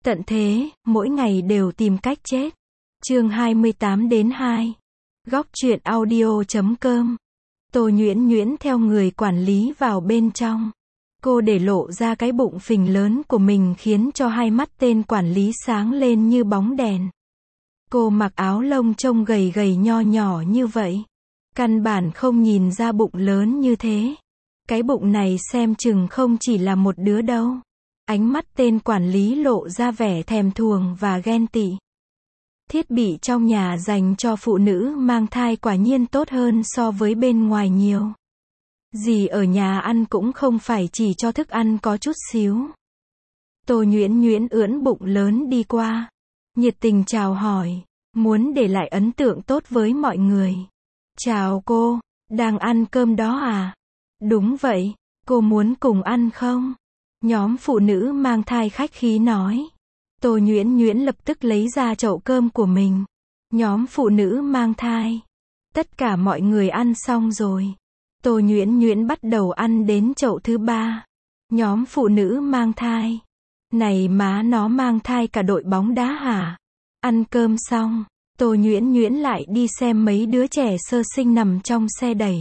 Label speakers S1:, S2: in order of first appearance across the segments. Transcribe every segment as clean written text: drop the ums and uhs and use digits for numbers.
S1: Tận thế, mỗi ngày đều tìm cách chết. Chương 28-2. Góc truyện audio.com. Tô Nhuyễn Nhuyễn theo người quản lý vào bên trong. Cô để lộ ra cái bụng phình lớn của mình khiến cho hai mắt tên quản lý sáng lên như bóng đèn. Cô mặc áo lông trông gầy gầy nho nhỏ như vậy. Căn bản không nhìn ra bụng lớn như thế. Cái bụng này xem chừng không chỉ là một đứa đâu. Ánh mắt tên quản lý lộ ra vẻ thèm thuồng và ghen tị. Thiết bị trong nhà dành cho phụ nữ mang thai quả nhiên tốt hơn so với bên ngoài nhiều. Gì ở nhà ăn cũng không phải chỉ cho thức ăn có chút xíu. Tô Nhuyễn Nhuyễn ưỡn bụng lớn đi qua. Nhiệt tình chào hỏi. Muốn để lại ấn tượng tốt với mọi người. Chào cô, đang ăn cơm đó à? Đúng vậy, cô muốn cùng ăn không? Nhóm phụ nữ mang thai khách khí nói. Tô Nhuyễn Nhuyễn lập tức lấy ra chậu cơm của mình. Nhóm phụ nữ mang thai. Tất cả mọi người ăn xong rồi. Tô Nhuyễn Nhuyễn bắt đầu ăn đến chậu thứ 3. Nhóm phụ nữ mang thai. Này má nó mang thai cả đội bóng đá hả? Ăn cơm xong, Tô Nhuyễn Nhuyễn lại đi xem mấy đứa trẻ sơ sinh nằm trong xe đẩy.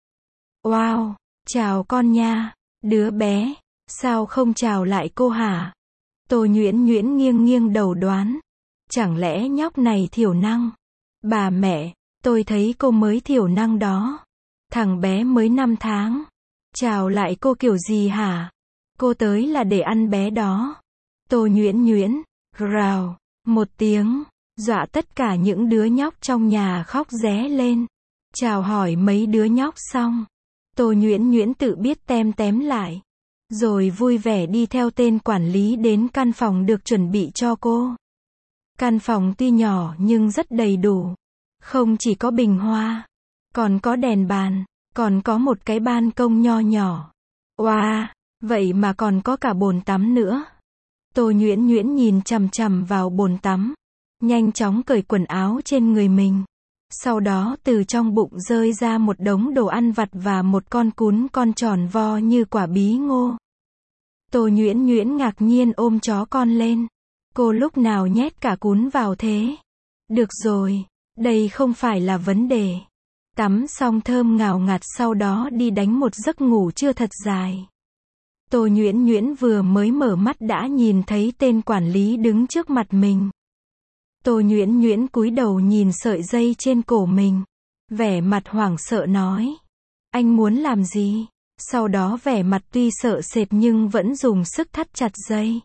S1: Wow, chào con nha, đứa bé, sao không chào lại cô hả? Tô Nhuyễn Nhuyễn nghiêng nghiêng đầu đoán. Chẳng lẽ nhóc này thiểu năng? Bà mẹ, tôi thấy cô mới thiểu năng đó. Thằng bé mới 5 tháng. Chào lại cô kiểu gì hả? Cô tới là để ăn bé đó. Tô Nhuyễn Nhuyễn, rào, một tiếng, dọa tất cả những đứa nhóc trong nhà khóc ré lên. Chào hỏi mấy đứa nhóc xong. Tô Nhuyễn Nhuyễn tự biết tem tém lại. Rồi vui vẻ đi theo tên quản lý đến căn phòng được chuẩn bị cho cô. Căn phòng tuy nhỏ nhưng rất đầy đủ. Không chỉ có bình hoa, còn có đèn bàn, còn có một cái ban công nho nhỏ. Wow, vậy mà còn có cả bồn tắm nữa. Tô Nhuyễn Nhuyễn nhìn chằm chằm vào bồn tắm, nhanh chóng cởi quần áo trên người mình. Sau đó từ trong bụng rơi ra một đống đồ ăn vặt và một con cún con tròn vo như quả bí ngô. Tô Nhuyễn Nhuyễn ngạc nhiên ôm chó con lên. Cô lúc nào nhét cả cún vào thế? Được rồi, đây không phải là vấn đề. Tắm xong thơm ngào ngạt sau đó đi đánh một giấc ngủ chưa thật dài. Tô Nhuyễn Nhuyễn vừa mới mở mắt đã nhìn thấy tên quản lý đứng trước mặt mình. Tô Nhuyễn Nhuyễn cúi đầu nhìn sợi dây trên cổ mình. Vẻ mặt hoảng sợ nói. Anh muốn làm gì? Sau đó vẻ mặt tuy sợ sệt nhưng vẫn dùng sức thắt chặt dây.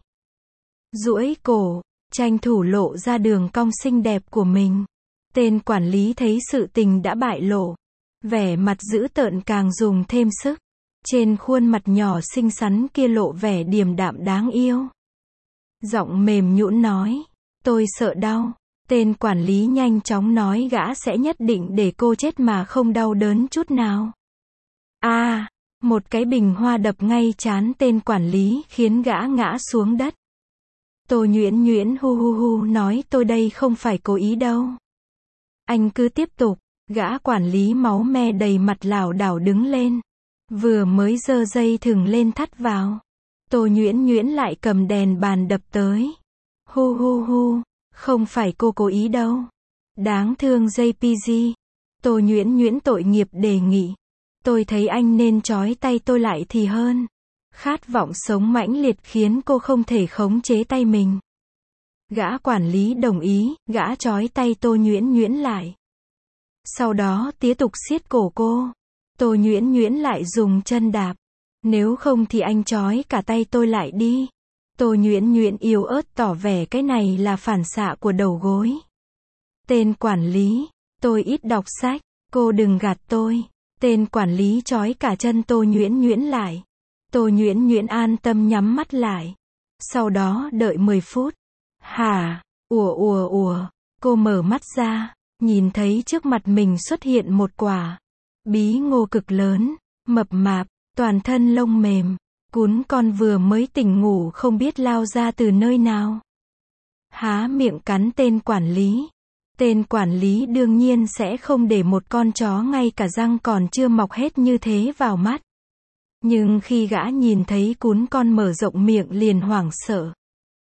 S1: Duỗi cổ, tranh thủ lộ ra đường cong xinh đẹp của mình. Tên quản lý thấy sự tình đã bại lộ. Vẻ mặt dữ tợn càng dùng thêm sức. Trên khuôn mặt nhỏ xinh xắn kia lộ vẻ điềm đạm đáng yêu. Giọng mềm nhũn nói. Tôi sợ đau. Tên quản lý nhanh chóng nói gã sẽ nhất định để cô chết mà không đau đớn chút nào. Một cái bình hoa đập ngay trán tên quản lý khiến gã ngã xuống đất. Tô Nhuyễn Nhuyễn hu hu hu nói tôi đây không phải cố ý đâu. Anh cứ tiếp tục. Gã quản lý máu me đầy mặt lảo đảo đứng lên. Vừa mới giơ dây thừng lên thắt vào. Tô Nhuyễn Nhuyễn lại cầm đèn bàn đập tới. Hu hu hu, không phải cô cố ý đâu. Đáng thương JPG. Tô Nhuyễn Nhuyễn tội nghiệp đề nghị. Tôi thấy anh nên trói tay tôi lại thì hơn. Khát vọng sống mãnh liệt khiến cô không thể khống chế tay mình. Gã quản lý đồng ý, gã trói tay Tô Nhuyễn Nhuyễn lại. Sau đó tiếp tục siết cổ cô. Tô Nhuyễn Nhuyễn lại dùng chân đạp. Nếu không thì anh trói cả tay tôi lại đi. Tô Nhuyễn Nhuyễn yếu ớt tỏ vẻ cái này là phản xạ của đầu gối. Tên quản lý, tôi ít đọc sách, cô đừng gạt tôi. Tên quản lý trói cả chân Tô Nhuyễn Nhuyễn lại. Tô Nhuyễn Nhuyễn an tâm nhắm mắt lại. Sau đó đợi 10 phút. Hả? Ùa. Cô mở mắt ra, nhìn thấy trước mặt mình xuất hiện một quả bí ngô cực lớn, mập mạp, toàn thân lông mềm. Cún con vừa mới tỉnh ngủ không biết lao ra từ nơi nào. Há miệng cắn tên quản lý. Tên quản lý đương nhiên sẽ không để một con chó ngay cả răng còn chưa mọc hết như thế vào mắt. Nhưng khi gã nhìn thấy cún con mở rộng miệng liền hoảng sợ.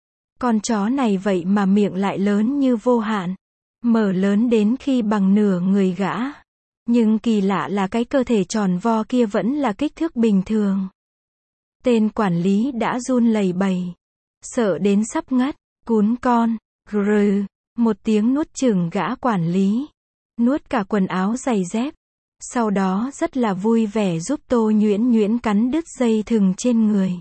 S1: Con chó này vậy mà miệng lại lớn như vô hạn. Mở lớn đến khi bằng nửa người gã. Nhưng kỳ lạ là cái cơ thể tròn vo kia vẫn là kích thước bình thường. Tên quản lý đã run lẩy bẩy. Sợ đến sắp ngất. Cún con. Grừ. Một tiếng nuốt chửng gã quản lý. Nuốt cả quần áo giày dép. Sau đó rất là vui vẻ giúp Tô Nhuyễn Nhuyễn cắn đứt dây thừng trên người.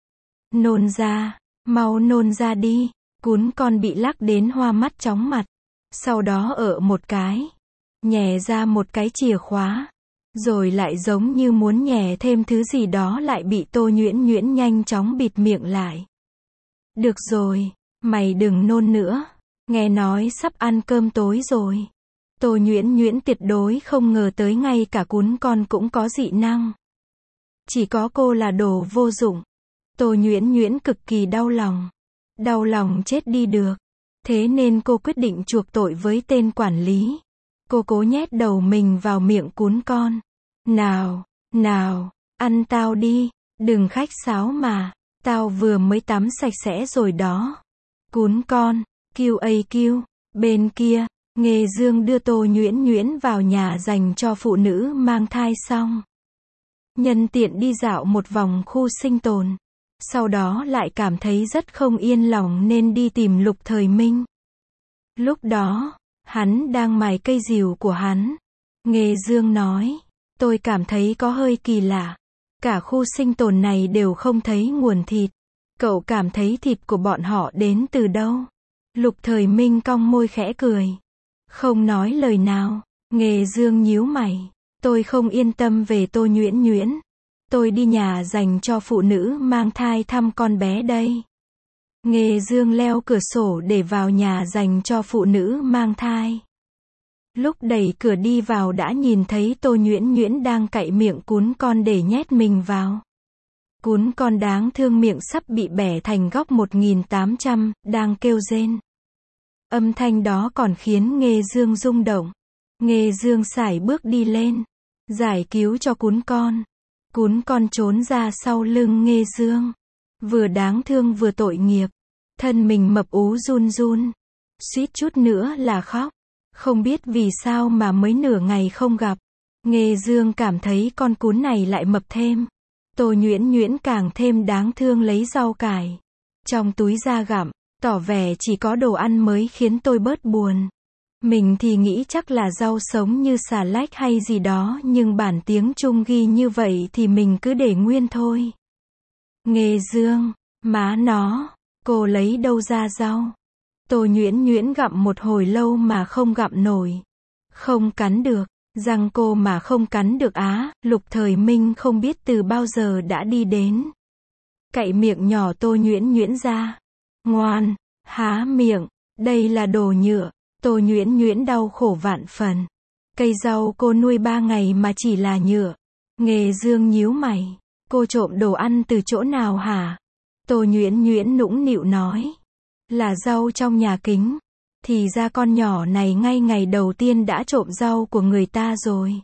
S1: Nôn ra. Mau nôn ra đi. Cún con bị lắc đến hoa mắt chóng mặt. Sau đó ở một cái. Nhè ra một cái chìa khóa. Rồi lại giống như muốn nhè thêm thứ gì đó lại bị Tô Nhuyễn Nhuyễn nhanh chóng bịt miệng lại. Được rồi, mày đừng nôn nữa. Nghe nói sắp ăn cơm tối rồi. Tô Nhuyễn Nhuyễn tuyệt đối không ngờ tới ngay cả cún con cũng có dị năng. Chỉ có cô là đồ vô dụng. Tô Nhuyễn Nhuyễn cực kỳ đau lòng. Đau lòng chết đi được. Thế nên cô quyết định chuộc tội với tên quản lý. Cô cố nhét đầu mình vào miệng cún con. Nào, nào, ăn tao đi, đừng khách sáo mà, tao vừa mới tắm sạch sẽ rồi đó. Cún con, QAQ, bên kia, Nghê Dương đưa Tô Nhuyễn Nhuyễn vào nhà dành cho phụ nữ mang thai xong. Nhân tiện đi dạo một vòng khu sinh tồn. Sau đó lại cảm thấy rất không yên lòng nên đi tìm Lục Thời Minh. Lúc đó, hắn đang mài cây rìu của hắn. Nghê Dương nói, tôi cảm thấy có hơi kỳ lạ. Cả khu sinh tồn này đều không thấy nguồn thịt. Cậu cảm thấy thịt của bọn họ đến từ đâu? Lục Thời Minh cong môi khẽ cười. Không nói lời nào. Nghê Dương nhíu mày. Tôi không yên tâm về Tô Nhuyễn Nhuyễn. Tôi đi nhà dành cho phụ nữ mang thai thăm con bé đây. Nghê Dương leo cửa sổ để vào nhà dành cho phụ nữ mang thai. Lúc đẩy cửa đi vào đã nhìn thấy Tô Nhuyễn Nhuyễn đang cạy miệng cún con để nhét mình vào. Cún con đáng thương miệng sắp bị bẻ thành góc 1800, đang kêu rên. Âm thanh đó còn khiến Nghê Dương rung động. Nghê Dương sải bước đi lên, giải cứu cho cún con. Cún con trốn ra sau lưng Nghê Dương. Vừa đáng thương vừa tội nghiệp. Thân mình mập ú run run. Suýt chút nữa là khóc. Không biết vì sao mà mới nửa ngày không gặp. Nghê Dương cảm thấy con cún này lại mập thêm. Tô Nhuyễn Nhuyễn càng thêm đáng thương lấy rau cải trong túi ra gặm, tỏ vẻ chỉ có đồ ăn mới khiến tôi bớt buồn. Mình thì nghĩ chắc là rau sống như xà lách hay gì đó nhưng bản tiếng Trung ghi như vậy thì mình cứ để nguyên thôi. Nghê Dương, má nó, cô lấy đâu ra rau? Tô Nhuyễn Nhuyễn gặm một hồi lâu mà không gặm nổi. Không cắn được, răng cô mà không cắn được á. Lục Thời Minh không biết từ bao giờ đã đi đến. Cạy miệng nhỏ Tô Nhuyễn Nhuyễn ra. Ngoan, há miệng, đây là đồ nhựa. Tô Nhuyễn Nhuyễn đau khổ vạn phần. Cây rau cô nuôi 3 ngày mà chỉ là nhựa. Nghê Dương nhíu mày. Cô trộm đồ ăn từ chỗ nào hả? Tô Nhuyễn Nhuyễn nũng nịu nói. Là rau trong nhà kính. Thì ra con nhỏ này ngay ngày đầu tiên đã trộm rau của người ta rồi.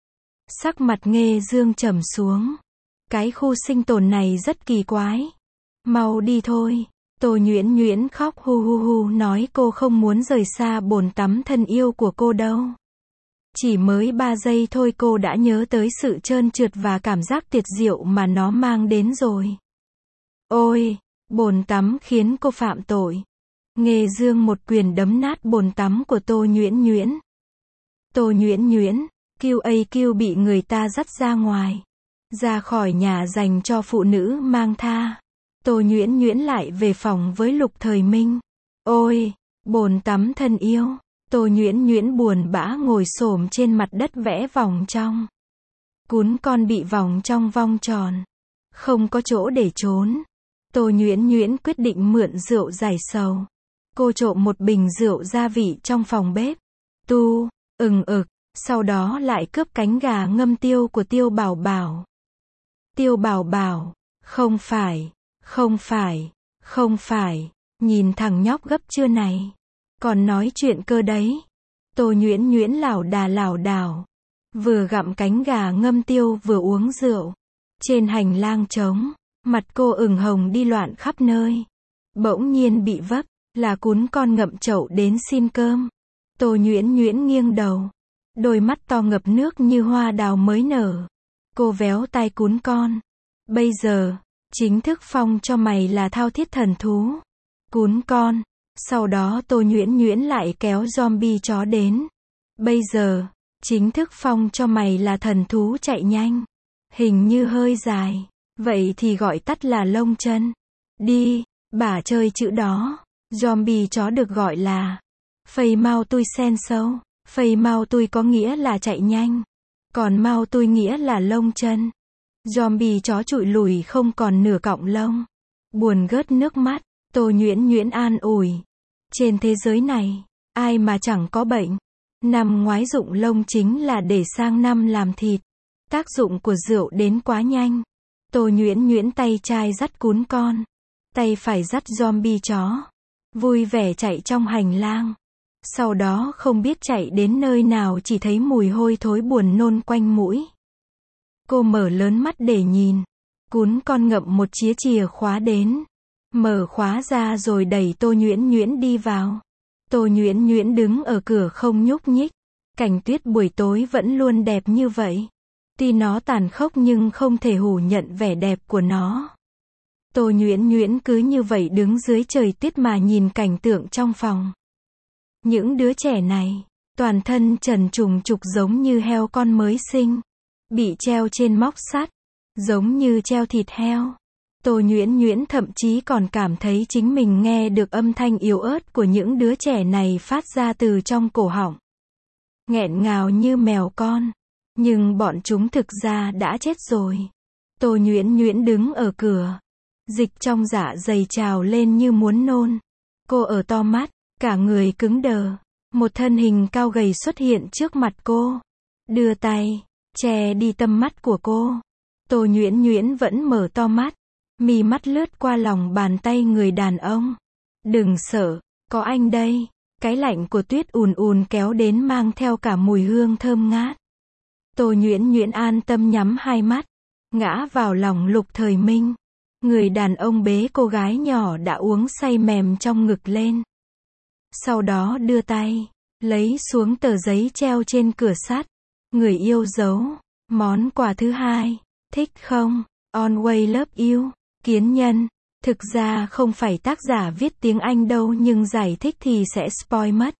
S1: Sắc mặt Nghê Dương trầm xuống. Cái khu sinh tồn này rất kỳ quái. Mau đi thôi. Tô Nhuyễn Nhuyễn khóc hu hu hu nói cô không muốn rời xa bồn tắm thân yêu của cô đâu. Chỉ mới 3 giây thôi cô đã nhớ tới sự trơn trượt và cảm giác tuyệt diệu mà nó mang đến rồi. Ôi, bồn tắm khiến cô phạm tội. Nghê Dương một quyền đấm nát bồn tắm của Tô Nhuyễn Nhuyễn. Tô Nhuyễn Nhuyễn, QAQ bị người ta dắt ra ngoài. Ra khỏi nhà dành cho phụ nữ mang thai. Tô Nhuyễn Nhuyễn lại về phòng với Lục Thời Minh. Ôi, bồn tắm thân yêu. Tô Nhuyễn Nhuyễn buồn bã ngồi xổm trên mặt đất vẽ vòng trong. Cún con bị vòng trong vòng tròn. Không có chỗ để trốn. Tô Nhuyễn Nhuyễn quyết định mượn rượu giải sầu. Cô trộm một bình rượu gia vị trong phòng bếp. Sau đó lại cướp cánh gà ngâm tiêu của Tiêu Bảo Bảo. Tiêu Bảo Bảo, không phải, nhìn thằng nhóc gấp chưa này. Còn nói chuyện cơ đấy. Tô Nhuyễn Nhuyễn lảo đảo. Vừa gặm cánh gà ngâm tiêu vừa uống rượu. Trên hành lang trống, mặt cô ửng hồng đi loạn khắp nơi. Bỗng nhiên bị vấp, là cún con ngậm chậu đến xin cơm. Tô Nhuyễn Nhuyễn nghiêng đầu, đôi mắt to ngập nước như hoa đào mới nở. Cô véo tai cún con. Bây giờ, chính thức phong cho mày là thao thiết thần thú. Cún con. Sau đó Tô Nhuyễn Nhuyễn lại kéo zombie chó đến. Bây giờ, chính thức phong cho mày là thần thú chạy nhanh. Hình như hơi dài. Vậy thì gọi tắt là lông chân. Đi, bả chơi chữ đó. Zombie chó được gọi là phây mau tui sen sâu. Phây mau tui có nghĩa là chạy nhanh. Còn mau tui nghĩa là lông chân. Zombie chó trụi lùi không còn nửa cọng lông. Buồn gớt nước mắt. Tô Nhuyễn Nhuyễn an ủi. Trên thế giới này, ai mà chẳng có bệnh. Năm ngoái rụng lông chính là để sang năm làm thịt. Tác dụng của rượu đến quá nhanh. Tô Nhuyễn Nhuyễn tay trái dắt cún con, tay phải dắt zombie chó. Vui vẻ chạy trong hành lang. Sau đó không biết chạy đến nơi nào chỉ thấy mùi hôi thối buồn nôn quanh mũi. Cô mở lớn mắt để nhìn. Cún con ngậm một chìa khóa đến. Mở khóa ra rồi đẩy Tô Nhuyễn Nhuyễn đi vào. Tô Nhuyễn Nhuyễn đứng ở cửa không nhúc nhích. Cảnh tuyết buổi tối vẫn luôn đẹp như vậy. Tuy nó tàn khốc nhưng không thể hủ nhận vẻ đẹp của nó. Tô Nhuyễn Nhuyễn cứ như vậy đứng dưới trời tuyết mà nhìn cảnh tượng trong phòng. Những đứa trẻ này, toàn thân trần trùng trục giống như heo con mới sinh. Bị treo trên móc sắt, giống như treo thịt heo. Tô Nhuyễn Nhuyễn thậm chí còn cảm thấy chính mình nghe được âm thanh yếu ớt của những đứa trẻ này phát ra từ trong cổ họng. Nghẹn ngào như mèo con. Nhưng bọn chúng thực ra đã chết rồi. Tô Nhuyễn Nhuyễn đứng ở cửa. Dịch trong dạ dày trào lên như muốn nôn. Cô ở to mắt, cả người cứng đờ. Một thân hình cao gầy xuất hiện trước mặt cô. Đưa tay, che đi tầm mắt của cô. Tô Nhuyễn Nhuyễn vẫn mở to mắt. Mi mắt lướt qua lòng bàn tay người đàn ông. Đừng sợ, có anh đây. Cái lạnh của tuyết ùn ùn kéo đến mang theo cả mùi hương thơm ngát. Tô Nhuyễn Nhuyễn an tâm nhắm hai mắt, ngã vào lòng Lục Thời Minh. Người đàn ông bế cô gái nhỏ đã uống say mềm trong ngực lên. Sau đó đưa tay, lấy xuống tờ giấy treo trên cửa sắt. Người yêu dấu, món quà thứ hai, thích không? Always love you. Kiến nhân. Thực ra không phải tác giả viết tiếng Anh đâu nhưng giải thích thì sẽ spoil mất.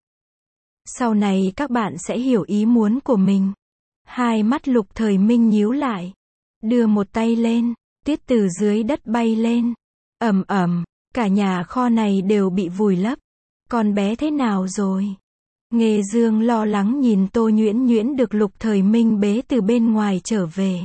S1: Sau này các bạn sẽ hiểu ý muốn của mình. Hai mắt Lục Thời Minh nhíu lại. Đưa một tay lên, tuyết từ dưới đất bay lên. Ầm ầm, cả nhà kho này đều bị vùi lấp. Con bé thế nào rồi? Nghê Dương lo lắng nhìn Tô Nhuyễn Nhuyễn được Lục Thời Minh bế từ bên ngoài trở về.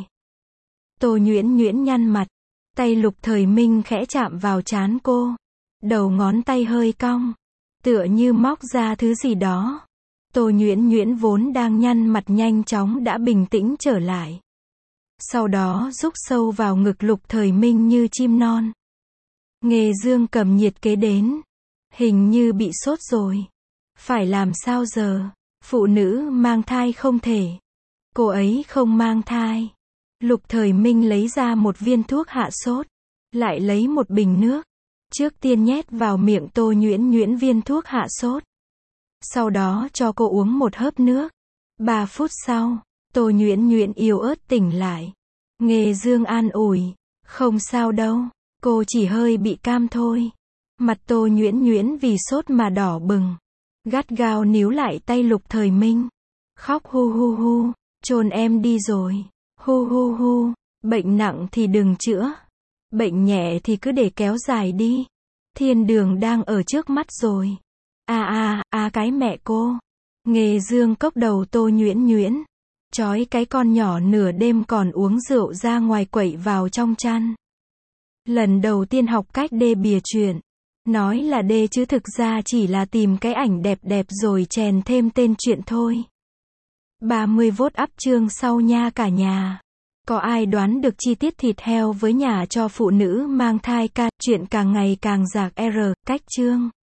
S1: Tô Nhuyễn Nhuyễn nhăn mặt. Tay Lục Thời Minh khẽ chạm vào trán cô. Đầu ngón tay hơi cong. Tựa như móc ra thứ gì đó. Tô Nhuyễn Nhuyễn vốn đang nhăn mặt nhanh chóng đã bình tĩnh trở lại. Sau đó rúc sâu vào ngực Lục Thời Minh như chim non. Nghê Dương cầm nhiệt kế đến. Hình như bị sốt rồi. Phải làm sao giờ? Phụ nữ mang thai không thể. Cô ấy không mang thai. Lục Thời Minh lấy ra một viên thuốc hạ sốt. Lại lấy một bình nước. Trước tiên nhét vào miệng Tô Nhuyễn Nhuyễn viên thuốc hạ sốt. Sau đó cho cô uống một hớp nước. 3 phút sau, Tô Nhuyễn Nhuyễn yếu ớt tỉnh lại. Nghê Dương an ủi. Không sao đâu, cô chỉ hơi bị cam thôi. Mặt Tô Nhuyễn Nhuyễn vì sốt mà đỏ bừng. Gắt gao níu lại tay Lục Thời Minh. Khóc hu hu hu, chôn em đi rồi. Hu hu hu, bệnh nặng thì đừng chữa. Bệnh nhẹ thì cứ để kéo dài đi. Thiên đường đang ở trước mắt rồi. Cái mẹ cô. Nghê Dương cốc đầu Tô Nhuyễn Nhuyễn. Chói cái con nhỏ nửa đêm còn uống rượu ra ngoài quậy vào trong chăn. Lần đầu tiên học cách đê bìa chuyện. Nói là đê chứ thực ra chỉ là tìm cái ảnh đẹp đẹp rồi chèn thêm tên chuyện thôi. 30V up chương sau nha cả nhà. Có ai đoán được chi tiết thịt heo với nhà cho phụ nữ mang thai ca, chuyện càng ngày càng rạc R, cách chương.